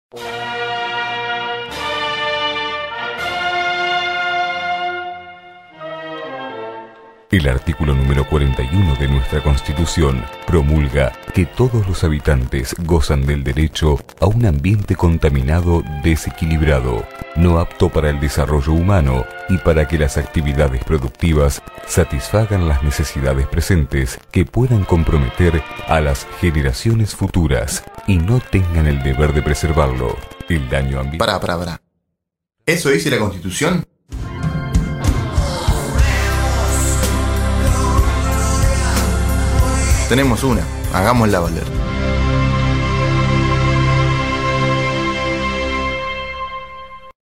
El artículo número 41 de nuestra Constitución promulga que todos los habitantes gozan del derecho a un ambiente contaminado, desequilibrado, no apto para el desarrollo humano y para que las actividades productivas satisfagan las necesidades presentes que puedan comprometer a las generaciones futuras y no tengan el deber de preservarlo. El daño ambiental... Pará. ¿Eso dice la Constitución? Tenemos una, hagámosla valer.